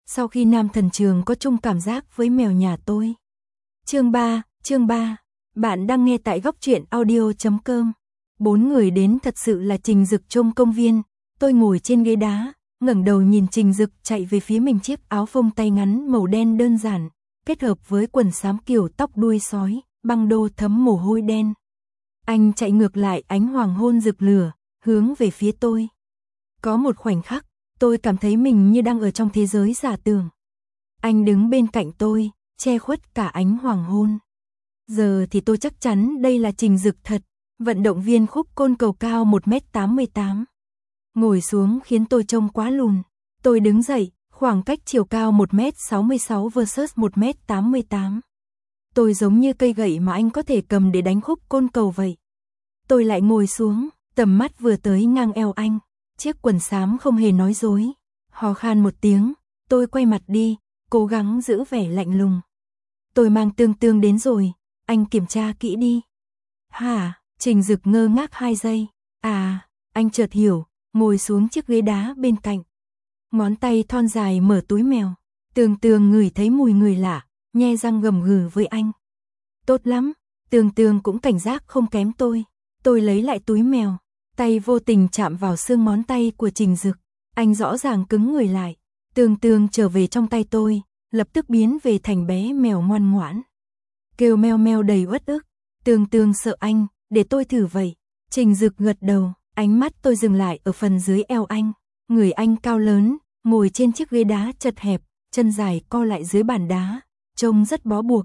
sau khi Nam Thần Trường có chung cảm giác với mèo nhà tôi. Chương 3, bạn đang nghe tại góc truyện audio.com. 4 người đến thật sự là Trình Dực trong công viên, tôi ngồi trên ghế đá, ngẩng đầu nhìn Trình Dực chạy về phía mình chiếc áo phông tay ngắn màu đen đơn giản, kết hợp với quần xám kiểu tóc đuôi sói, băng đô thấm mồ hôi đen. Anh chạy ngược lại ánh hoàng hôn rực lửa, hướng về phía tôi. Có một khoảnh khắc, tôi cảm thấy mình như đang ở trong thế giới giả tưởng. Anh đứng bên cạnh tôi, che khuất cả ánh hoàng hôn. Giờ thì tôi chắc chắn đây là Trình Dực thật, vận động viên khúc côn cầu cao 1m88. Ngồi xuống khiến tôi trông quá lùn. Tôi đứng dậy, khoảng cách chiều cao 1m66 versus 1m88. Tôi giống như cây gậy mà anh có thể cầm để đánh khúc côn cầu vậy. Tôi lại ngồi xuống, tầm mắt vừa tới ngang eo anh. Chiếc quần xám không hề nói dối. Hò khan một tiếng, tôi quay mặt đi, cố gắng giữ vẻ lạnh lùng. Tôi mang tương đến rồi, anh kiểm tra kỹ đi. Hả? Trình Dực ngơ ngác 2 giây. À, anh chợt hiểu, ngồi xuống chiếc ghế đá bên cạnh. Ngón tay thon dài mở túi mèo. Tường ngửi thấy mùi người lạ, nhe răng gầm gừ với anh. Tốt lắm, Tường cũng cảnh giác không kém tôi. Tôi lấy lại túi mèo, tay vô tình chạm vào xương ngón tay của Trình Dực. Anh rõ ràng cứng người lại. Tường trở về trong tay tôi, lập tức biến về thành bé mèo ngoan ngoãn. Kêu meo meo đầy uất ức. Tường sợ anh, để tôi thử vậy. Trình Dực gật đầu, ánh mắt tôi dừng lại ở phần dưới eo anh. Người anh cao lớn, ngồi trên chiếc ghế đá chật hẹp, chân dài co lại dưới bàn đá, trông rất bó buộc.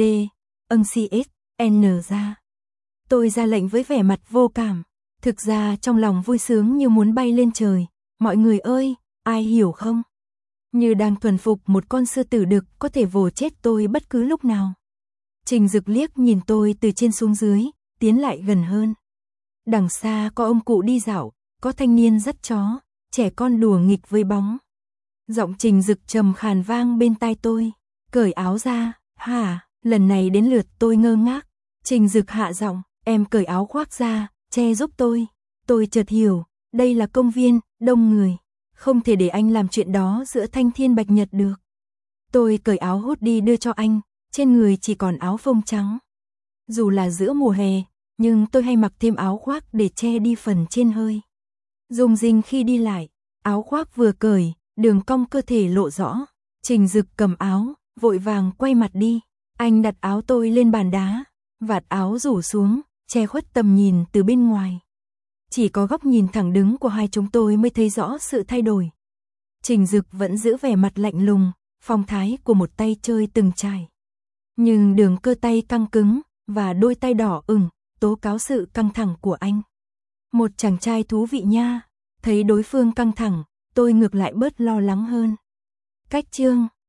CS, N ra. Tôi ra lệnh với vẻ mặt vô cảm. Thực ra trong lòng vui sướng như muốn bay lên trời. Mọi người ơi, ai hiểu không? Như đang thuần phục một con sư tử đực có thể vồ chết tôi bất cứ lúc nào. Trình Dực liếc nhìn tôi từ trên xuống dưới, tiến lại gần hơn. Đằng xa có ông cụ đi dạo, có thanh niên dắt chó, trẻ con đùa nghịch với bóng. Giọng Trình Dực trầm khàn vang bên tai tôi. Cởi áo ra. Hả? Lần này đến lượt tôi ngơ ngác. Trình Dực hạ giọng, em cởi áo khoác ra, che giúp tôi. Tôi chợt hiểu, đây là công viên, đông người. Không thể để anh làm chuyện đó giữa thanh thiên bạch nhật được. Tôi cởi áo hoodie đưa cho anh, trên người chỉ còn áo phông trắng. Dù là giữa mùa hè, nhưng tôi hay mặc thêm áo khoác để che đi phần trên hơi. Rung rinh khi đi lại, áo khoác vừa cởi, đường cong cơ thể lộ rõ. Trình Dực cầm áo, vội vàng quay mặt đi. Anh đặt áo tôi lên bàn đá, vạt áo rủ xuống, che khuất tầm nhìn từ bên ngoài. Chỉ có góc nhìn thẳng đứng của hai chúng tôi mới thấy rõ sự thay đổi. Trình Dực vẫn giữ vẻ mặt lạnh lùng, phong thái của một tay chơi từng trải. Nhưng đường cơ tay căng cứng, và đôi tay đỏ ửng, tố cáo sự căng thẳng của anh. Một chàng trai thú vị nha. Thấy đối phương căng thẳng, tôi ngược lại bớt lo lắng hơn. Cách chương